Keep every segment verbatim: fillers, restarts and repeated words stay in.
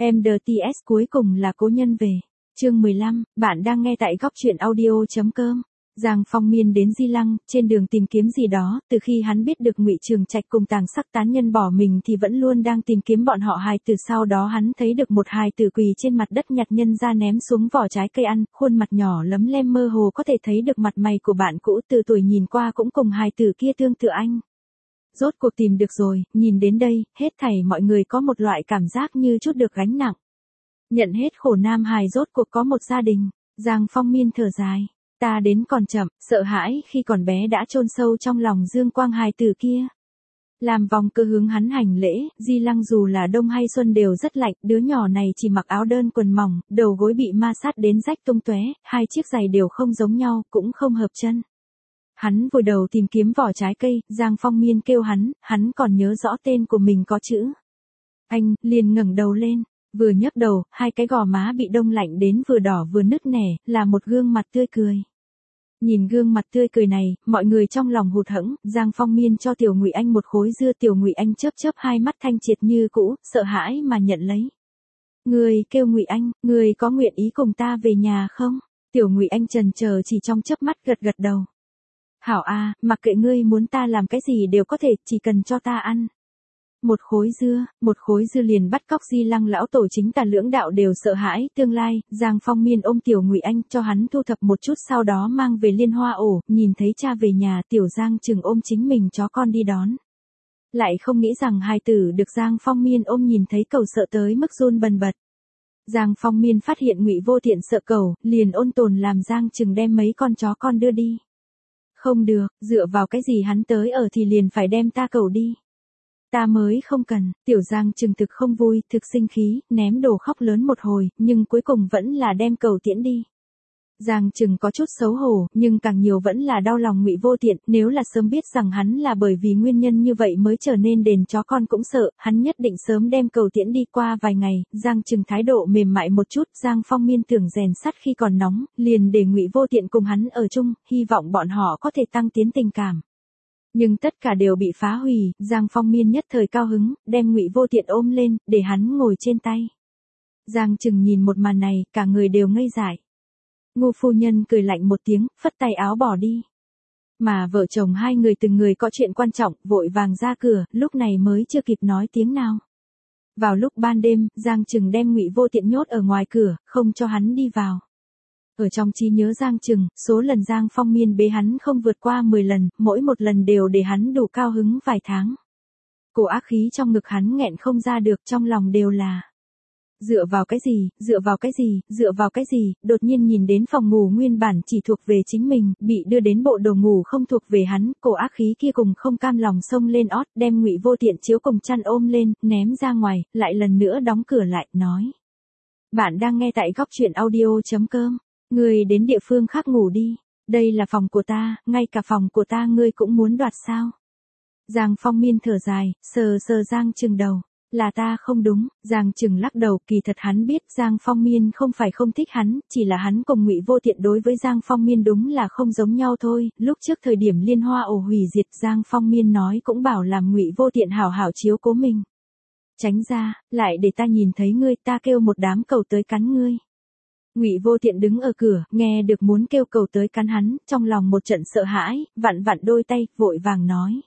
em đê tê ét cuối cùng là cố nhân về. Chương mười lăm, bạn đang nghe tại góc truyện audio.com. Giang Phong Miên đến Di Lăng, trên đường tìm kiếm gì đó, từ khi hắn biết được Ngụy Trường Trạch cùng Tàng Sắc tán nhân bỏ mình thì vẫn luôn đang tìm kiếm bọn họ hài tử. Sau đó hắn thấy được một hài tử quỳ trên mặt đất nhặt nhân ra ném xuống vỏ trái cây ăn, khuôn mặt nhỏ lấm lem mơ hồ có thể thấy được mặt mày của bạn cũ từ tuổi nhìn qua cũng cùng hài tử kia tương tự anh. Rốt cuộc tìm được rồi, nhìn đến đây, hết thảy mọi người có một loại cảm giác như chút được gánh nặng. Nhận hết khổ nam hài rốt cuộc có một gia đình, Giang Phong Miên thở dài. Ta đến còn chậm, sợ hãi khi còn bé đã chôn sâu trong lòng Dương Quang hài tử kia. Làm vòng cơ hướng hắn hành lễ, Di Lăng dù là đông hay xuân đều rất lạnh, đứa nhỏ này chỉ mặc áo đơn quần mỏng, đầu gối bị ma sát đến rách tung tóe, hai chiếc giày đều không giống nhau, cũng không hợp chân. Hắn vùi đầu tìm kiếm vỏ trái cây, Giang Phong Miên kêu hắn, hắn còn nhớ rõ tên của mình có chữ. Anh, liền ngẩng đầu lên. Vừa nhấc đầu, hai cái gò má bị đông lạnh đến vừa đỏ vừa nứt nẻ, là một gương mặt tươi cười. Nhìn gương mặt tươi cười này, mọi người trong lòng hụt hẫng, Giang Phong Miên cho Tiểu Ngụy Anh một khối dưa. Tiểu Ngụy Anh chớp chớp hai mắt thanh triệt như cũ, sợ hãi mà nhận lấy. Người kêu Ngụy Anh, người có nguyện ý cùng ta về nhà không? Tiểu Ngụy Anh chần chờ chỉ trong chớp mắt gật gật đầu. Hảo a, mặc kệ ngươi muốn ta làm cái gì đều có thể, chỉ cần cho ta ăn. Một khối dưa, một khối dưa liền bắt cóc Di Lăng lão tổ. Chính tà lưỡng đạo đều sợ hãi tương lai. Giang Phong Miên ôm Tiểu Ngụy Anh cho hắn thu thập một chút, sau đó mang về Liên Hoa ổ. Nhìn thấy cha về nhà, Tiểu Giang chừng ôm chính mình chó con đi đón. Lại không nghĩ rằng hài tử được Giang Phong Miên ôm nhìn thấy cẩu sợ tới mức run bần bật. Giang Phong Miên phát hiện Ngụy Vô Tiện sợ cẩu, liền ôn tồn làm Giang chừng đem mấy con chó con đưa đi. Không được, dựa vào cái gì hắn tới ở thì liền phải đem ta cẩu đi. Ta mới không cần. Tiểu Giang chừng thực không vui, thực sinh khí, ném đồ khóc lớn một hồi, nhưng cuối cùng vẫn là đem cẩu tiễn đi. Giang chừng có chút xấu hổ, nhưng càng nhiều vẫn là đau lòng Ngụy Vô Tiện. Nếu là sớm biết rằng hắn là bởi vì nguyên nhân như vậy mới trở nên đền chó con cũng sợ, hắn nhất định sớm đem cẩu tiễn đi. Qua vài ngày, Giang chừng thái độ mềm mại một chút. Giang Phong Miên tưởng rèn sắt khi còn nóng, liền để Ngụy Vô Tiện cùng hắn ở chung, hy vọng bọn họ có thể tăng tiến tình cảm. Nhưng tất cả đều bị phá hủy. Giang Phong Miên nhất thời cao hứng, đem Ngụy Vô Tiện ôm lên, để hắn ngồi trên tay. Giang chừng nhìn một màn này, cả người đều ngây dại. Ngô phu nhân cười lạnh một tiếng, phất tay áo bỏ đi. Mà vợ chồng hai người từng người có chuyện quan trọng, vội vàng ra cửa, lúc này mới chưa kịp nói tiếng nào. Vào lúc ban đêm, Giang chừng đem Ngụy Vô Tiện nhốt ở ngoài cửa, không cho hắn đi vào. Ở trong trí nhớ Giang chừng, số lần Giang Phong Miên bế hắn không vượt qua mười lần, mỗi một lần đều để hắn đủ cao hứng vài tháng. Cổ ác khí trong ngực hắn nghẹn không ra được, trong lòng đều là dựa vào cái gì, dựa vào cái gì, dựa vào cái gì. Đột nhiên nhìn đến phòng ngủ nguyên bản chỉ thuộc về chính mình, bị đưa đến bộ đồ ngủ không thuộc về hắn, cổ ác khí kia cùng không cam lòng xông lên ót, đem Ngụy Vô Tiện chiếu cùng chăn ôm lên, ném ra ngoài, lại lần nữa đóng cửa lại, nói. Bạn đang nghe tại góc truyện audio.com. Ngươi đến địa phương khác ngủ đi, đây là phòng của ta, ngay cả phòng của ta ngươi cũng muốn đoạt sao? Giang Phong Miên thở dài, sờ sờ Giang chừng đầu, là ta không đúng. Giang chừng lắc đầu, kỳ thật hắn biết Giang Phong Miên không phải không thích hắn, chỉ là hắn cùng Ngụy Vô Tiện đối với Giang Phong Miên đúng là không giống nhau thôi. Lúc trước thời điểm Liên Hoa ổ hủy diệt, Giang Phong Miên nói cũng bảo làm Ngụy Vô Tiện hảo hảo chiếu cố mình. Tránh ra, lại để ta nhìn thấy ngươi, ta kêu một đám cẩu tới cắn ngươi. Ngụy Vô Tiện đứng ở cửa, nghe được muốn kêu cẩu tới cắn hắn, trong lòng một trận sợ hãi, vặn vặn đôi tay, vội vàng nói.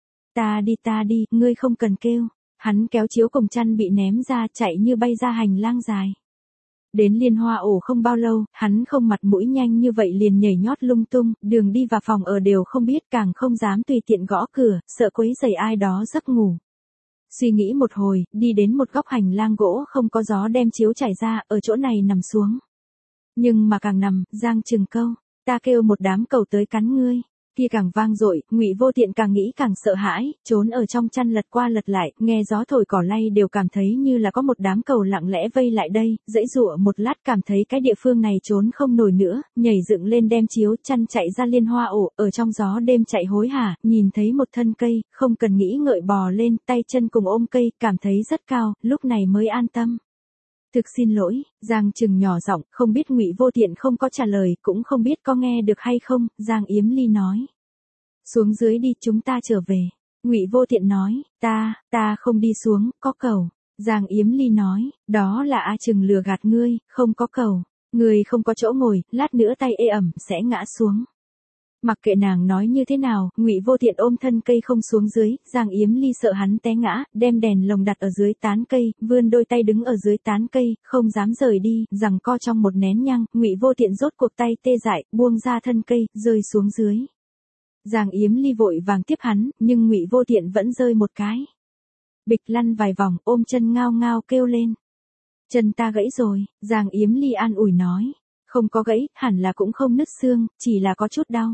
Ta đi ta đi, ngươi không cần kêu. Hắn kéo chiếu cùng chăn bị ném ra, chạy như bay ra hành lang dài. Đến Liên Hoa ổ không bao lâu, hắn không mặt mũi nhanh như vậy liền nhảy nhót lung tung, đường đi và phòng ở đều không biết, càng không dám tùy tiện gõ cửa, sợ quấy rầy ai đó giấc ngủ. Suy nghĩ một hồi, đi đến một góc hành lang gỗ không có gió, đem chiếu trải ra, ở chỗ này nằm xuống. Nhưng mà càng nằm, Giang chừng câu, ta kêu một đám cẩu tới cắn ngươi, kia càng vang dội. Ngụy Vô Tiện càng nghĩ càng sợ hãi, trốn ở trong chăn lật qua lật lại, nghe gió thổi cỏ lay đều cảm thấy như là có một đám cẩu lặng lẽ vây lại đây, dãy dụa một lát cảm thấy cái địa phương này trốn không nổi nữa, nhảy dựng lên đem chiếu chăn chạy ra Liên Hoa ổ, ở trong gió đêm chạy hối hả, nhìn thấy một thân cây, không cần nghĩ ngợi bò lên, tay chân cùng ôm cây, cảm thấy rất cao, lúc này mới an tâm. Thực xin lỗi. Giang chừng nhỏ giọng, không biết Ngụy Vô Tiện không có trả lời, cũng không biết có nghe được hay không. Giang Yếm Ly nói. Xuống dưới đi, chúng ta trở về. Ngụy Vô Tiện nói, ta, ta không đi xuống, có cẩu. Giang Yếm Ly nói, đó là A Trừng lừa gạt ngươi, không có cầu. Ngươi không có chỗ ngồi, lát nữa tay ê ẩm, sẽ ngã xuống. Mặc kệ nàng nói như thế nào, Ngụy Vô Tiện ôm thân cây không xuống dưới, Giang Yếm Ly sợ hắn té ngã, đem đèn lồng đặt ở dưới tán cây, vươn đôi tay đứng ở dưới tán cây, không dám rời đi, giằng co trong một nén nhang, Ngụy Vô Tiện rốt cuộc tay tê dại, buông ra thân cây, rơi xuống dưới. Giang Yếm Ly vội vàng tiếp hắn, nhưng Ngụy Vô Tiện vẫn rơi một cái. Bịch lăn vài vòng, ôm chân ngao ngao kêu lên. Chân ta gãy rồi, Giang Yếm Ly an ủi nói. Không có gãy, hẳn là cũng không nứt xương, chỉ là có chút đau.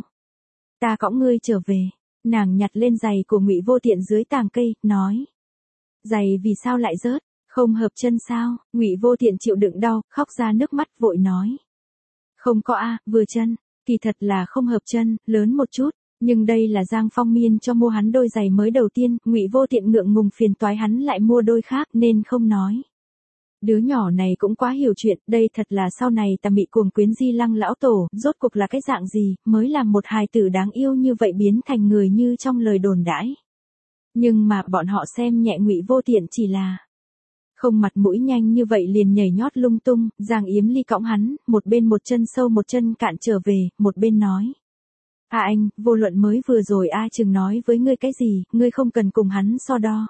Ta cõng ngươi trở về. Nàng nhặt lên giày của Ngụy Vô Tiện dưới tàng cây, nói. Giày vì sao lại rớt, không hợp chân sao? Ngụy Vô Tiện chịu đựng đau, khóc ra nước mắt vội nói. Không có a, vừa chân, kỳ thật là không hợp chân, lớn một chút. Nhưng đây là Giang Phong Miên cho mua hắn đôi giày mới đầu tiên, Ngụy Vô Tiện ngượng ngùng phiền toái hắn lại mua đôi khác nên không nói. Đứa nhỏ này cũng quá hiểu chuyện, đây thật là sau này ta bị cuồng quyến Di Lăng lão tổ, rốt cuộc là cái dạng gì, mới làm một hài tử đáng yêu như vậy biến thành người như trong lời đồn đãi. Nhưng mà bọn họ xem nhẹ Ngụy Vô Tiện chỉ là không mặt mũi nhanh như vậy liền nhảy nhót lung tung, Giang Yếm Ly cõng hắn, một bên một chân sâu một chân cạn trở về, một bên nói. À anh, vô luận mới vừa rồi A Trừng nói với ngươi cái gì, ngươi không cần cùng hắn so đo.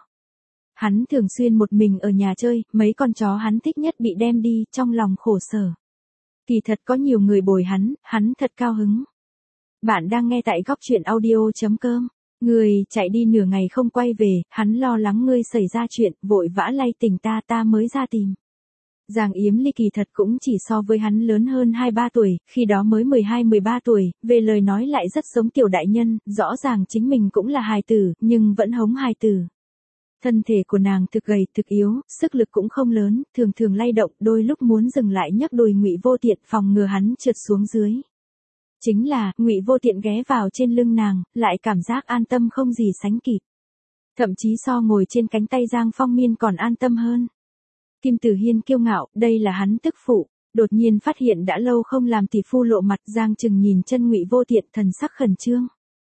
Hắn thường xuyên một mình ở nhà chơi, mấy con chó hắn thích nhất bị đem đi, trong lòng khổ sở. Kỳ thật có nhiều người bồi hắn, hắn thật cao hứng. Bạn đang nghe tại góc truyện audio chấm com. Người chạy đi nửa ngày không quay về, hắn lo lắng ngươi xảy ra chuyện, vội vã lay tỉnh ta ta mới ra tìm. Giang Yếm Ly kỳ thật cũng chỉ so với hắn lớn hơn hai ba tuổi, khi đó mới mười hai mười ba tuổi, về lời nói lại rất giống tiểu đại nhân, rõ ràng chính mình cũng là hài tử, nhưng vẫn hống hài tử. Thân thể của nàng thực gầy, thực yếu, sức lực cũng không lớn, thường thường lay động, đôi lúc muốn dừng lại nhấc đùi Ngụy Vô Tiện phòng ngừa hắn trượt xuống dưới. Chính là, Ngụy Vô Tiện ghé vào trên lưng nàng, lại cảm giác an tâm không gì sánh kịp. Thậm chí so ngồi trên cánh tay Giang Phong Miên còn an tâm hơn. Kim Tử Hiên kiêu ngạo, đây là hắn tức phụ, đột nhiên phát hiện đã lâu không làm tỷ phu lộ mặt, Giang Trừng nhìn chân Ngụy Vô Tiện thần sắc khẩn trương.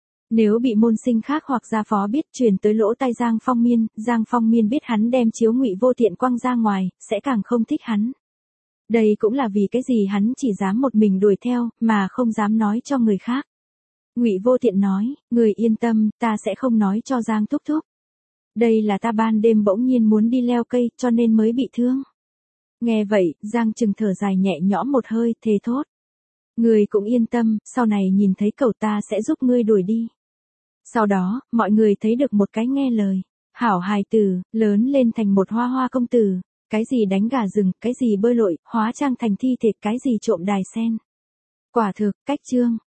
Nếu bị môn sinh khác hoặc gia phó biết truyền tới lỗ tai Giang Phong Miên, Giang Phong Miên biết hắn đem chiếu Ngụy Vô Tiện quăng ra ngoài, sẽ càng không thích hắn. Đây cũng là vì cái gì hắn chỉ dám một mình đuổi theo, mà không dám nói cho người khác. Ngụy Vô Tiện nói, người yên tâm, ta sẽ không nói cho Giang thúc thúc. Đây là ta ban đêm bỗng nhiên muốn đi leo cây, cho nên mới bị thương. Nghe vậy, Giang Trừng thở dài nhẹ nhõm một hơi, thề thốt. Người cũng yên tâm, sau này nhìn thấy cậu ta sẽ giúp ngươi đuổi đi. Sau đó, mọi người thấy được một cái nghe lời. Hảo hài tử, lớn lên thành một hoa hoa công tử. Cái gì đánh gà rừng, cái gì bơi lội, hóa trang thành thi thể, cái gì trộm đài sen. Quả thực, cách chương.